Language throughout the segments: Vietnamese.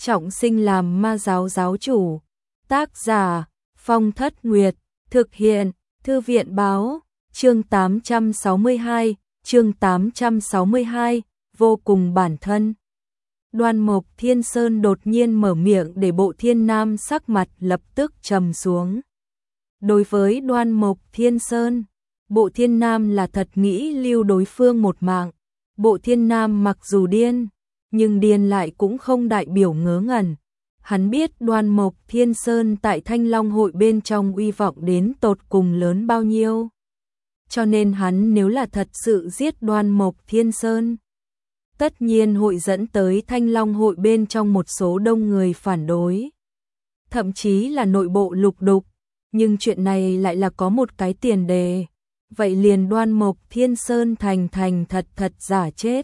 trọng sinh làm ma giáo giáo chủ. Tác giả Phong Thất Nguyệt, thực hiện Thư viện Báo. Chương 862, vô cùng bản thân. Đoan Mộc Thiên Sơn đột nhiên mở miệng để Bộ Thiên Nam sắc mặt lập tức trầm xuống. Đối với Đoan Mộc Thiên Sơn, Bộ Thiên Nam là thật nghĩ lưu đối phương một mạng. Bộ Thiên Nam mặc dù điên, nhưng điên lại cũng không đại biểu ngớ ngẩn. Hắn biết Đoan Mộc Thiên Sơn tại Thanh Long hội bên trong uy vọng đến tột cùng lớn bao nhiêu. Cho nên hắn nếu là thật sự giết Đoan Mộc Thiên Sơn, tất nhiên hội dẫn tới Thanh Long hội bên trong một số đông người phản đối. Thậm chí là nội bộ lục đục, nhưng chuyện này lại là có một cái tiền đề. Vậy liền Đoan Mộc Thiên Sơn thành thật giả chết.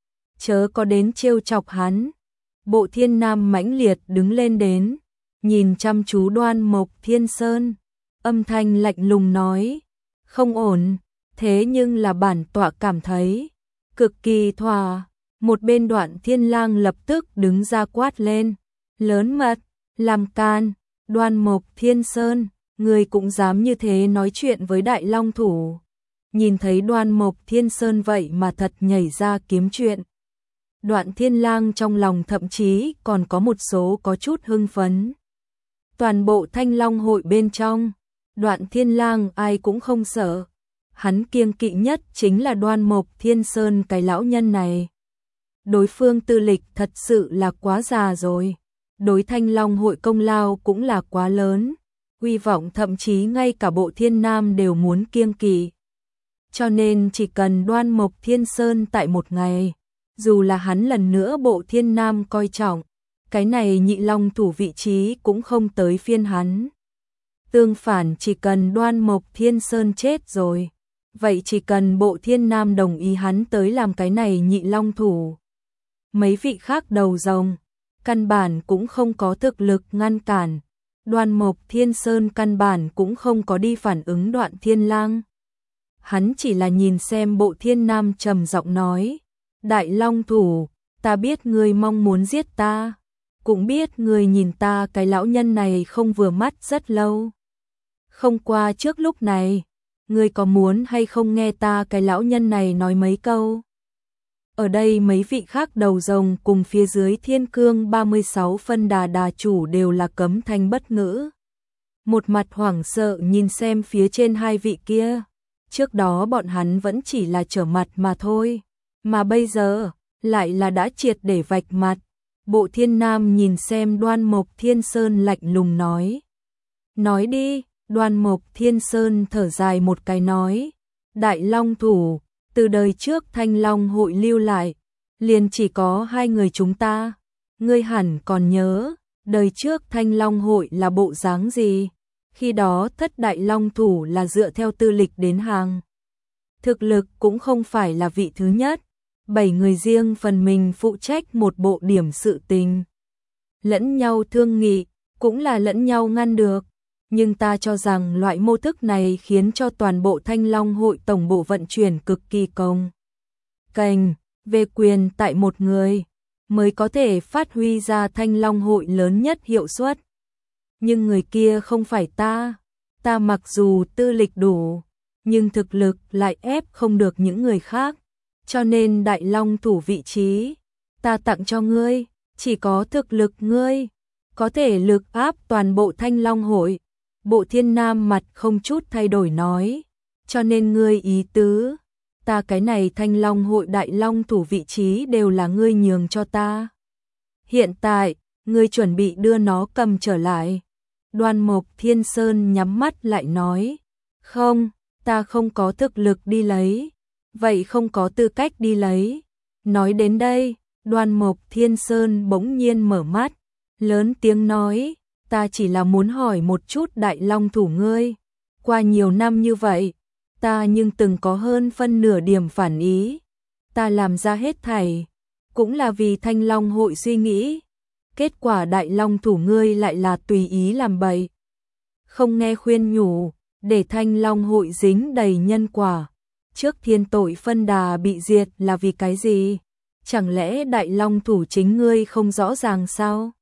Chớ có đến trêu chọc hắn. Bộ Thiên Nam mãnh liệt đứng lên đến, nhìn chăm chú Đoan Mộc Thiên Sơn, âm thanh lạnh lùng nói, không ổn, thế nhưng là bản tọa cảm thấy cực kỳ thỏa. Một bên Đoạn Thiên Lang lập tức đứng ra quát lên, lớn mật, làm can, Đoan Mộc Thiên Sơn, người cũng dám như thế nói chuyện với Đại Long thủ. Nhìn thấy Đoan Mộc Thiên Sơn vậy mà thật nhảy ra kiếm chuyện. Đoạn Thiên Lang trong lòng thậm chí còn có một số có chút hưng phấn. Toàn bộ Thanh Long hội bên trong, Đoạn Thiên Lang ai cũng không sợ. Hắn kiêng kỵ nhất chính là Đoan Mộc Thiên Sơn cái lão nhân này. Đối phương tư lịch thật sự là quá già rồi. Đối Thanh Long hội công lao cũng là quá lớn. Uy vọng thậm chí ngay cả Bộ Thiên Nam đều muốn kiêng kỵ. Cho nên chỉ cần Đoan Mộc Thiên Sơn tại một ngày, dù là hắn lần nữa Bộ Thiên Nam coi trọng, cái này nhị long thủ vị trí cũng không tới phiên hắn. Tương phản chỉ cần Đoan Mộc Thiên Sơn chết rồi, vậy chỉ cần Bộ Thiên Nam đồng ý hắn tới làm cái này nhị long thủ. Mấy vị khác đầu rồng, căn bản cũng không có thực lực ngăn cản. Đoan Mộc Thiên Sơn căn bản cũng không có đi phản ứng Đoạn Thiên Lang. Hắn chỉ là nhìn xem Bộ Thiên Nam trầm giọng nói, Đại Long thủ, ta biết ngươi mong muốn giết ta, cũng biết ngươi nhìn ta cái lão nhân này không vừa mắt rất lâu. Không qua trước lúc này, ngươi có muốn hay không nghe ta cái lão nhân này nói mấy câu? Ở đây mấy vị khác đầu rồng cùng phía dưới Thiên Cương 36 phân đà chủ đều là cấm thanh bất ngữ. Một mặt hoảng sợ nhìn xem phía trên hai vị kia. Trước đó bọn hắn vẫn chỉ là trở mặt mà thôi, mà bây giờ lại là đã triệt để vạch mặt. Bộ Thiên Nam nhìn xem Đoan Mộc Thiên Sơn lạnh lùng nói. Nói đi, Đoan Mộc Thiên Sơn thở dài một cái nói. Đại Long thủ, từ đời trước Thanh Long hội lưu lại, liền chỉ có hai người chúng ta. Ngươi hẳn còn nhớ, đời trước Thanh Long hội là bộ dáng gì? Khi đó thất đại long thủ là dựa theo tư lịch đến hàng. Thực lực cũng không phải là vị thứ nhất. 7 người riêng phần mình phụ trách một bộ điểm sự tình. Lẫn nhau thương nghị, cũng là lẫn nhau ngăn được. Nhưng ta cho rằng loại mô thức này khiến cho toàn bộ Thanh Long hội tổng bộ vận chuyển cực kỳ công cành, về quyền tại một người, mới có thể phát huy ra Thanh Long hội lớn nhất hiệu suất. Nhưng người kia không phải ta mặc dù tư lịch đủ, nhưng thực lực lại ép không được những người khác, cho nên Đại Long thủ vị trí, ta tặng cho ngươi, chỉ có thực lực ngươi, có thể lực áp toàn bộ Thanh Long hội. Bộ Thiên Nam mặt không chút thay đổi nói, cho nên ngươi ý tứ, ta cái này Thanh Long hội Đại Long thủ vị trí đều là ngươi nhường cho ta. Hiện tại, ngươi chuẩn bị đưa nó cầm trở lại. Đoan Mộc Thiên Sơn nhắm mắt lại nói, không, ta không có thực lực đi lấy, vậy không có tư cách đi lấy. Nói đến đây, Đoan Mộc Thiên Sơn bỗng nhiên mở mắt, lớn tiếng nói, ta chỉ là muốn hỏi một chút Đại Long thủ ngươi, qua nhiều năm như vậy, ta nhưng từng có hơn phân nửa điểm phản ý, ta làm ra hết thảy, cũng là vì Thanh Long hội suy nghĩ. Kết quả Đại Long thủ ngươi lại là tùy ý làm bậy, không nghe khuyên nhủ, để Thanh Long hội dính đầy nhân quả. Trước thiên tội phân đà bị diệt là vì cái gì? Chẳng lẽ Đại Long thủ chính ngươi không rõ ràng sao?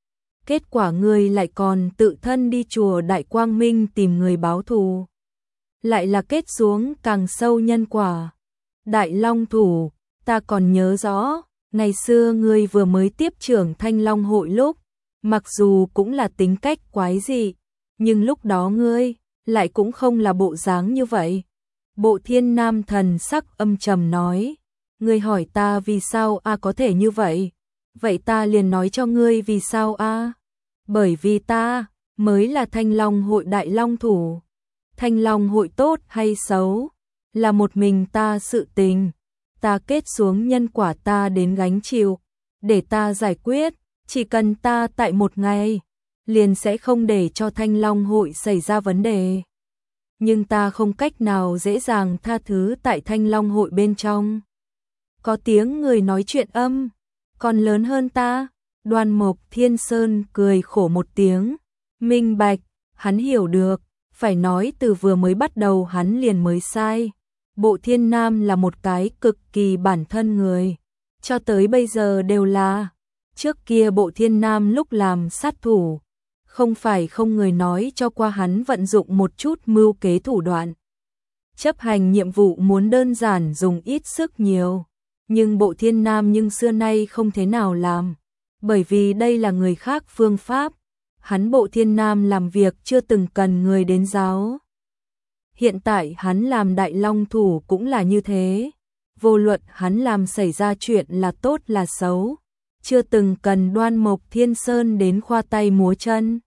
kết quả ngươi lại còn tự thân đi chùa Đại Quang Minh tìm người báo thù. Lại là kết xuống càng sâu nhân quả. Đại Long Thủ, ta còn nhớ rõ, ngày xưa ngươi vừa mới tiếp trưởng Thanh Long hội lúc, mặc dù cũng là tính cách quái dị, nhưng lúc đó ngươi lại cũng không là bộ dáng như vậy. Bộ Thiên Nam thần sắc âm trầm nói, ngươi hỏi ta vì sao có thể như vậy, vậy ta liền nói cho ngươi vì sao bởi vì ta mới là Thanh Long hội Đại Long Thủ. Thanh Long hội tốt hay xấu là một mình ta sự tình, ta kết xuống nhân quả ta đến gánh chịu, để ta giải quyết, chỉ cần ta tại một ngày, liền sẽ không để cho Thanh Long hội xảy ra vấn đề. Nhưng ta không cách nào dễ dàng tha thứ tại Thanh Long hội bên trong. Có tiếng người nói chuyện âm, còn lớn hơn ta. Đoan Mộc Thiên Sơn cười khổ một tiếng, minh bạch, hắn hiểu được, phải nói từ vừa mới bắt đầu hắn liền mới sai. Bộ Thiên Nam là một cái cực kỳ bản thân người, cho tới bây giờ đều là. Trước kia Bộ Thiên Nam lúc làm sát thủ, không phải không người nói cho qua hắn vận dụng một chút mưu kế thủ đoạn. Chấp hành nhiệm vụ muốn đơn giản dùng ít sức nhiều, nhưng Bộ Thiên Nam nhưng xưa nay không thế nào làm, bởi vì đây là người khác phương pháp. Hắn Bộ Thiên Nam làm việc chưa từng cần người đến giáo. Hiện tại hắn làm Đại Long Thủ cũng là như thế. Vô luận hắn làm xảy ra chuyện là tốt là xấu, chưa từng cần Đoan Mộc Thiên Sơn đến khoa tay múa chân.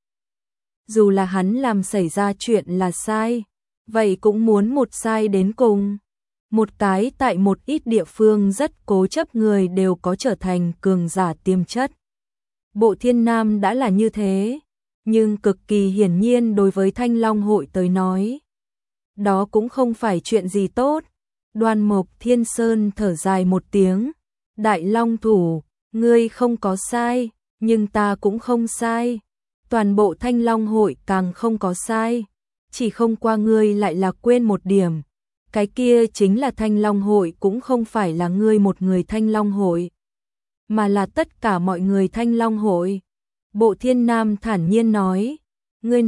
Dù là hắn làm xảy ra chuyện là sai, vậy cũng muốn một sai đến cùng. Một cái tại một ít địa phương rất cố chấp người đều có trở thành cường giả tiềm chất. Bộ Thiên Nam đã là như thế, nhưng cực kỳ hiển nhiên đối với Thanh Long hội tới nói, đó cũng không phải chuyện gì tốt. Đoan Mộc Thiên Sơn thở dài một tiếng, Đại Long Thủ, ngươi không có sai, nhưng ta cũng không sai. Toàn bộ Thanh Long hội càng không có sai, chỉ không qua ngươi lại là quên một điểm. Cái kia chính là Thanh Long hội cũng không phải là ngươi một người Thanh Long hội, mà là tất cả mọi người Thanh Long hội. Bộ Thiên Nam thản nhiên nói, ngươi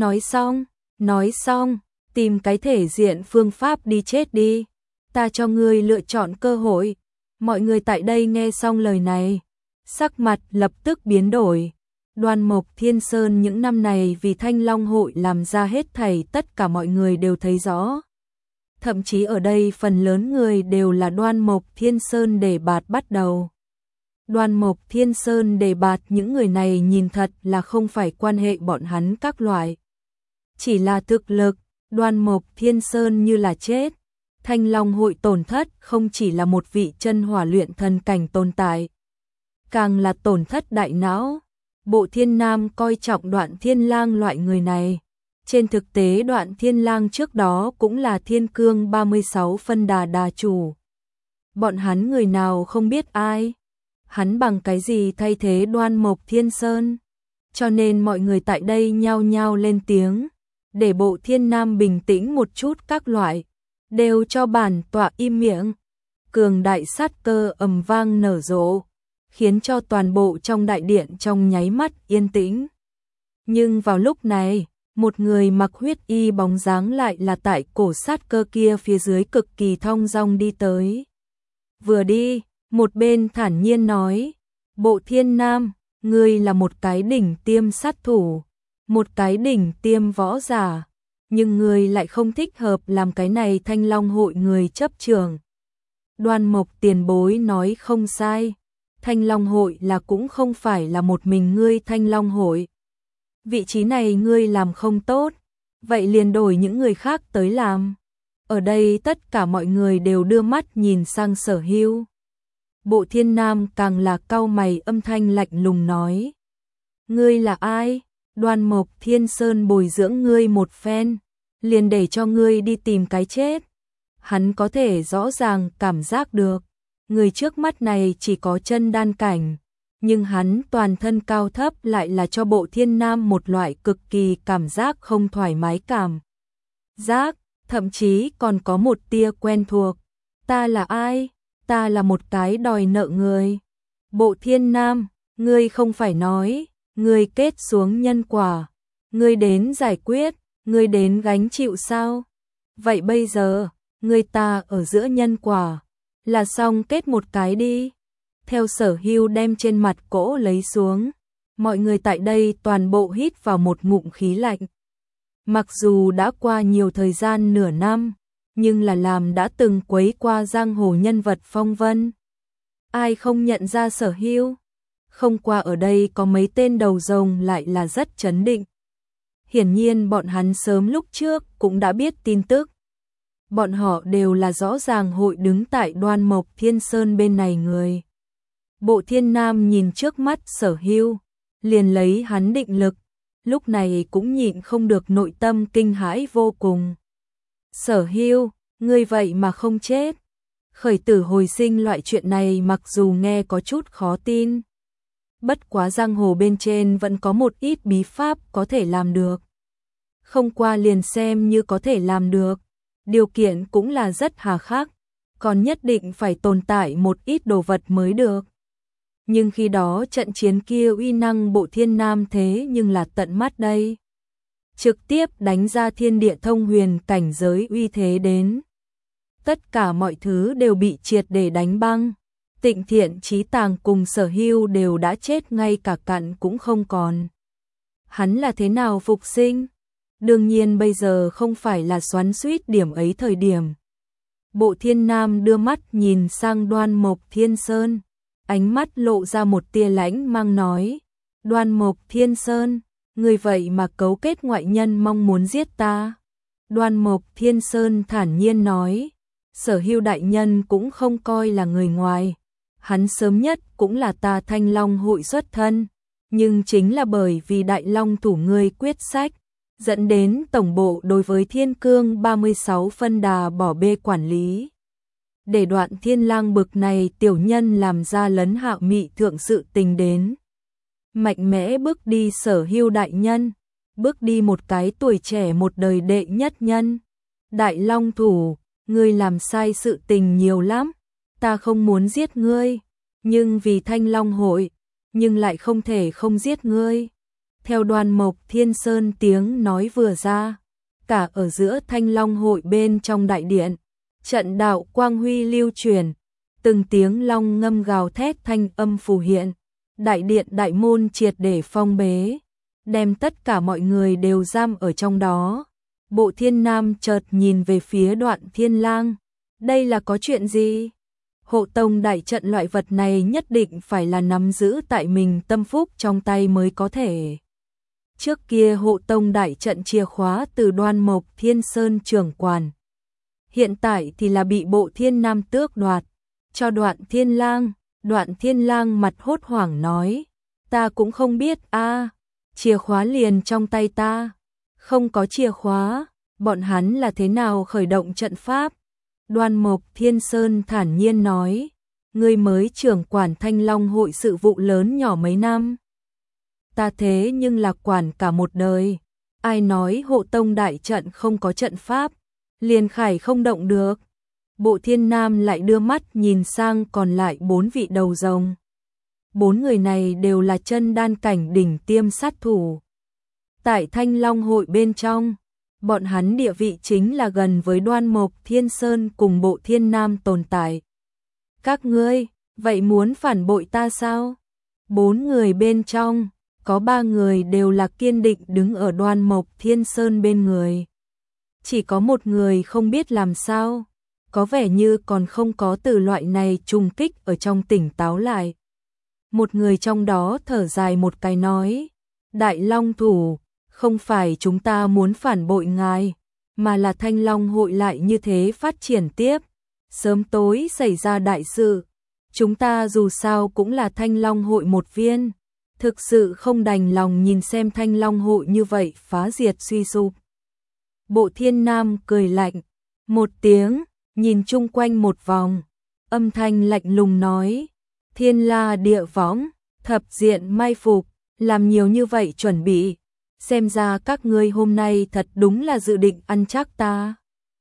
nói xong, tìm cái thể diện phương pháp đi chết đi, ta cho ngươi lựa chọn cơ hội. Mọi người tại đây nghe xong lời này, sắc mặt lập tức biến đổi. Đoan Mộc Thiên Sơn những năm này vì Thanh Long hội làm ra hết thảy tất cả mọi người đều thấy rõ. Thậm chí ở đây phần lớn người đều là Đoan Mộc Thiên Sơn đề bạt bắt đầu. Đoan Mộc Thiên Sơn đề bạt những người này nhìn thật là không phải quan hệ bọn hắn các loại. Chỉ là thực lực, Đoan Mộc Thiên Sơn như là chết. Thanh Long hội tổn thất không chỉ là một vị chân hỏa luyện thần cảnh tồn tại, càng là tổn thất đại não. Bộ Thiên Nam coi trọng Đoạn Thiên Lang loại người này. Trên thực tế Đoạn Thiên Lang trước đó cũng là Thiên Cương 36 phân đà chủ. Bọn hắn người nào không biết ai, hắn bằng cái gì thay thế Đoan Mộc Thiên Sơn. Cho nên mọi người tại đây nhao nhao lên tiếng, để Bộ Thiên Nam bình tĩnh một chút các loại, đều cho bản tọa im miệng. Cường đại sát cơ ầm vang nở rộ, khiến cho toàn bộ trong đại điện trong nháy mắt yên tĩnh. Nhưng vào lúc này, một người mặc huyết y bóng dáng lại là tại cổ sát cơ kia phía dưới cực kỳ thong dong đi tới. Vừa đi, một bên thản nhiên nói, Bộ Thiên Nam, ngươi là một cái đỉnh tiêm sát thủ, một cái đỉnh tiêm võ giả, nhưng ngươi lại không thích hợp làm cái này Thanh Long hội người chấp trưởng. Đoan Mộc tiền bối nói không sai, Thanh Long hội là cũng không phải là một mình ngươi Thanh Long hội. Vị trí này ngươi làm không tốt, vậy liền đổi những người khác tới làm. Ở đây tất cả mọi người đều đưa mắt nhìn sang Sở Hưu. Bộ Thiên Nam càng là cau mày âm thanh lạnh lùng nói, ngươi là ai? Đoan Mộc Thiên Sơn bồi dưỡng ngươi một phen, liền để cho ngươi đi tìm cái chết. Hắn có thể rõ ràng cảm giác được, người trước mắt này chỉ có chân đan cảnh, nhưng hắn toàn thân cao thấp lại là cho Bộ Thiên Nam một loại cực kỳ cảm giác không thoải mái cảm giác, thậm chí còn có một tia quen thuộc. Ta là ai? Ta là một cái đòi nợ người. Bộ Thiên Nam, ngươi không phải nói, ngươi kết xuống nhân quả, ngươi đến giải quyết, ngươi đến gánh chịu sao? Vậy bây giờ, ngươi ta ở giữa nhân quả, là xong kết một cái đi. Theo Sở Hưu đem trên mặt cỗ lấy xuống, mọi người tại đây toàn bộ hít vào một ngụm khí lạnh. Mặc dù đã qua nhiều thời gian nửa năm, nhưng là làm đã từng quấy qua giang hồ nhân vật phong vân. Ai không nhận ra Sở Hưu? Không qua ở đây có mấy tên đầu rồng lại là rất chấn định. Hiển nhiên bọn hắn sớm lúc trước cũng đã biết tin tức. Bọn họ đều là rõ ràng hội đứng tại Đoan Mộc Thiên Sơn bên này người. Bộ Thiên Nam nhìn trước mắt Sở Hưu, liền lấy hắn định lực, lúc này cũng nhịn không được nội tâm kinh hãi vô cùng. Sở Hưu, ngươi vậy mà không chết. Khởi tử hồi sinh loại chuyện này mặc dù nghe có chút khó tin. Bất quá giang hồ bên trên vẫn có một ít bí pháp có thể làm được. Không qua liền xem như có thể làm được. Điều kiện cũng là rất hà khắc, còn nhất định phải tồn tại một ít đồ vật mới được. Nhưng khi đó trận chiến kia uy năng Bộ Thiên Nam thế nhưng là tận mắt đây. Trực tiếp đánh ra thiên địa thông huyền cảnh giới uy thế đến. Tất cả mọi thứ đều bị triệt để đánh băng. Tịnh Thiện Chí Tàng cùng Sở Hưu đều đã chết, ngay cả cặn cũng không còn. Hắn là thế nào phục sinh? Đương nhiên bây giờ không phải là xoắn xuýt điểm ấy thời điểm. Bộ Thiên Nam đưa mắt nhìn sang Đoan Mộc Thiên Sơn, ánh mắt lộ ra một tia lãnh mang nói: Đoan Mộc Thiên Sơn, người vậy mà cấu kết ngoại nhân mong muốn giết ta. Đoan Mộc Thiên Sơn thản nhiên nói: Sở Hưu đại nhân cũng không coi là người ngoài, hắn sớm nhất cũng là ta Thanh Long hội xuất thân, nhưng chính là bởi vì Đại Long thủ ngươi quyết sách, dẫn đến tổng bộ đối với Thiên Cương 36 phân đà bỏ bê quản lý. Để Đoạn Thiên Lang bực này tiểu nhân làm ra lấn Hạo Mị thượng sự tình đến. Mạnh mẽ bước đi Sở Hưu đại nhân, bước đi một cái tuổi trẻ một đời đệ nhất nhân. Đại Long thủ, ngươi làm sai sự tình nhiều lắm, ta không muốn giết ngươi, nhưng vì Thanh Long hội, nhưng lại không thể không giết ngươi. Theo Đoan Mộc Thiên Sơn tiếng nói vừa ra, cả ở giữa Thanh Long hội bên trong đại điện, trận đạo quang huy lưu truyền, từng tiếng long ngâm gào thét thanh âm phù hiện, đại điện đại môn triệt để phong bế, đem tất cả mọi người đều giam ở trong đó. Bộ Thiên Nam chợt nhìn về phía Đoạn Thiên Lang, đây là có chuyện gì? Hộ tông đại trận loại vật này nhất định phải là nắm giữ tại mình tâm phúc trong tay mới có thể. Trước kia hộ tông đại trận chìa khóa từ Đoan Mộc Thiên Sơn trưởng quản, hiện tại thì là bị Bộ Thiên Nam tước đoạt, cho Đoạn Thiên Lang. Đoạn Thiên Lang mặt hốt hoảng nói: ta cũng không biết a, chìa khóa liền trong tay ta, không có chìa khóa, bọn hắn là thế nào khởi động trận pháp? Đoan Mộc Thiên Sơn thản nhiên nói: ngươi mới trưởng quản Thanh Long hội sự vụ lớn nhỏ mấy năm, ta thế nhưng là quản cả một đời, ai nói hộ tông đại trận không có trận pháp, liền khải không động được. Bộ Thiên Nam lại đưa mắt nhìn sang còn lại 4 vị đầu rồng. 4 người này đều là chân đan cảnh đỉnh tiêm sát thủ. Tại Thanh Long hội bên trong, bọn hắn địa vị chính là gần với Đoan Mộc Thiên Sơn cùng Bộ Thiên Nam tồn tại. Các ngươi, vậy muốn phản bội ta sao? 4 người bên trong, có 3 người đều là kiên định đứng ở Đoan Mộc Thiên Sơn bên người. Chỉ có một người không biết làm sao, có vẻ như còn không có từ loại này trùng kích ở trong tỉnh táo lại. Một người trong đó thở dài một cái nói: Đại Long thủ, không phải chúng ta muốn phản bội ngài, mà là Thanh Long hội lại như thế phát triển tiếp, sớm tối xảy ra đại sự, chúng ta dù sao cũng là Thanh Long hội một viên, thực sự không đành lòng nhìn xem Thanh Long hội như vậy phá diệt suy sụp. Bộ Thiên Nam cười lạnh một tiếng, nhìn chung quanh một vòng, âm thanh lạnh lùng nói: Thiên La địa võng, thập diện mai phục, làm nhiều như vậy chuẩn bị, xem ra các ngươi hôm nay thật đúng là dự định ăn chắc ta.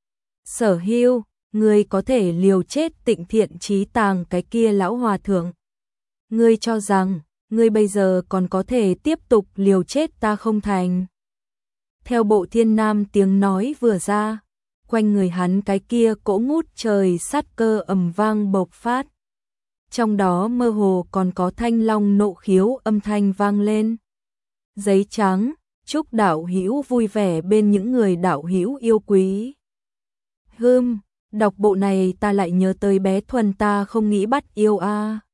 Sở Hưu, ngươi có thể liều chết Tịnh Thiện Chí Tàng cái kia lão hòa thượng. Ngươi cho rằng ngươi bây giờ còn có thể tiếp tục liều chết ta không thành. Theo Bộ Thiên Nam tiếng nói vừa ra, quanh người hắn cái kia cỗ ngút trời sát cơ ầm vang bộc phát. Trong đó mơ hồ còn có thanh long nộ khiếu âm thanh vang lên. Giấy trắng, chúc đạo hữu vui vẻ bên những người đạo hữu yêu quý. Đọc bộ này ta lại nhớ tới bé Thuần ta không nghĩ bắt yêu a.